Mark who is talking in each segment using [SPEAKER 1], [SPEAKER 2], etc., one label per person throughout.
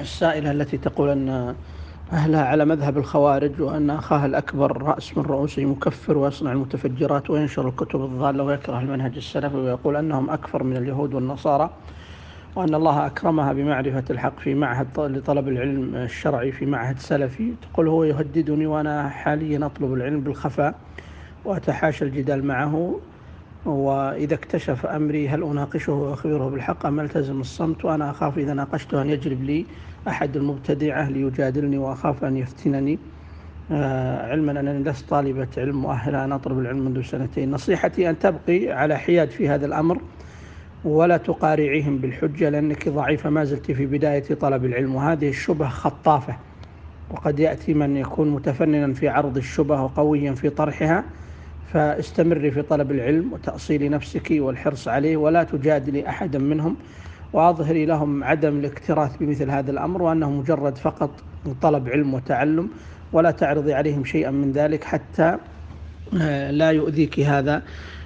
[SPEAKER 1] السائلة التي تقول أن أهلها على مذهب الخوارج، وأن أخاها الأكبر رأس من رؤوسه مكفر ويصنع المتفجرات وينشر الكتب الضالة ويكره المنهج السلفي، ويقول أنهم أكفر من اليهود والنصارى، وأن الله أكرمها بمعرفة الحق في معهد لطلب العلم الشرعي في معهد سلفي. تقول هو يهددني وأنا حاليا أطلب العلم بالخفاء وأتحاشى الجدال معه، وإذا اكتشف أمري هل أناقشه وأخبره بالحق أم ألتزم الصمت؟ وأنا أخاف إذا ناقشته أن يجلب لي أحد المبتدعة ليجادلني، وأخاف أن يفتنني، علما أنني لست طالبة علم مؤهلة أن أطلب العلم منذ 2 سنين. نصيحتي أن تبقي على حياد في هذا الأمر ولا تقارعيهم بالحجة، لأنك ضعيفة ما زلت في بداية طلب العلم، وهذه الشبهة خطافة، وقد يأتي من يكون متفننا في عرض الشبهة وقويا في طرحها. فاستمري في طلب العلم وتأصيل نفسك والحرص عليه، ولا تجادلي أحدا منهم، وأظهري لهم عدم الاكتراث بمثل هذا الأمر، وأنه مجرد فقط طلب علم وتعلم، ولا تعرضي عليهم شيئا من ذلك حتى لا يؤذيك هذا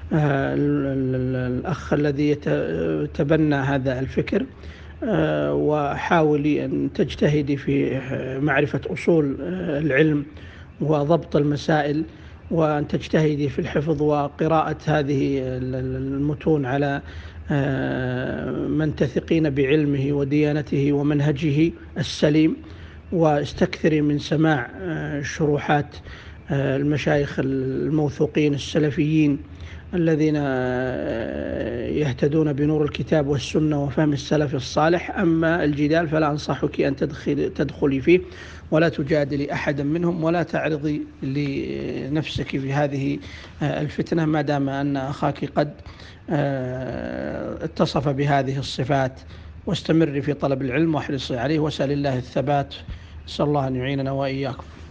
[SPEAKER 1] الأخ الذي يتبنى هذا الفكر. وحاولي أن تجتهدي في معرفة أصول العلم وضبط المسائل، وأن تجتهدي في الحفظ وقراءة هذه المتون على من تثقين بعلمه وديانته ومنهجه السليم، واستكثري من سماع شروحات المشايخ الموثوقين السلفيين الذين يهتدون بنور الكتاب والسنة وفهم السلف الصالح. أما الجدال فلا أنصحك أن تدخلي فيه، ولا تجادلي أحدا منهم، ولا تعرضي لنفسك في هذه الفتنة ما دام أن أخاك قد اتصف بهذه الصفات. واستمري في طلب العلم واحرصي عليه، واسأل الله الثبات. أسأل الله أن يعيننا وإياكم.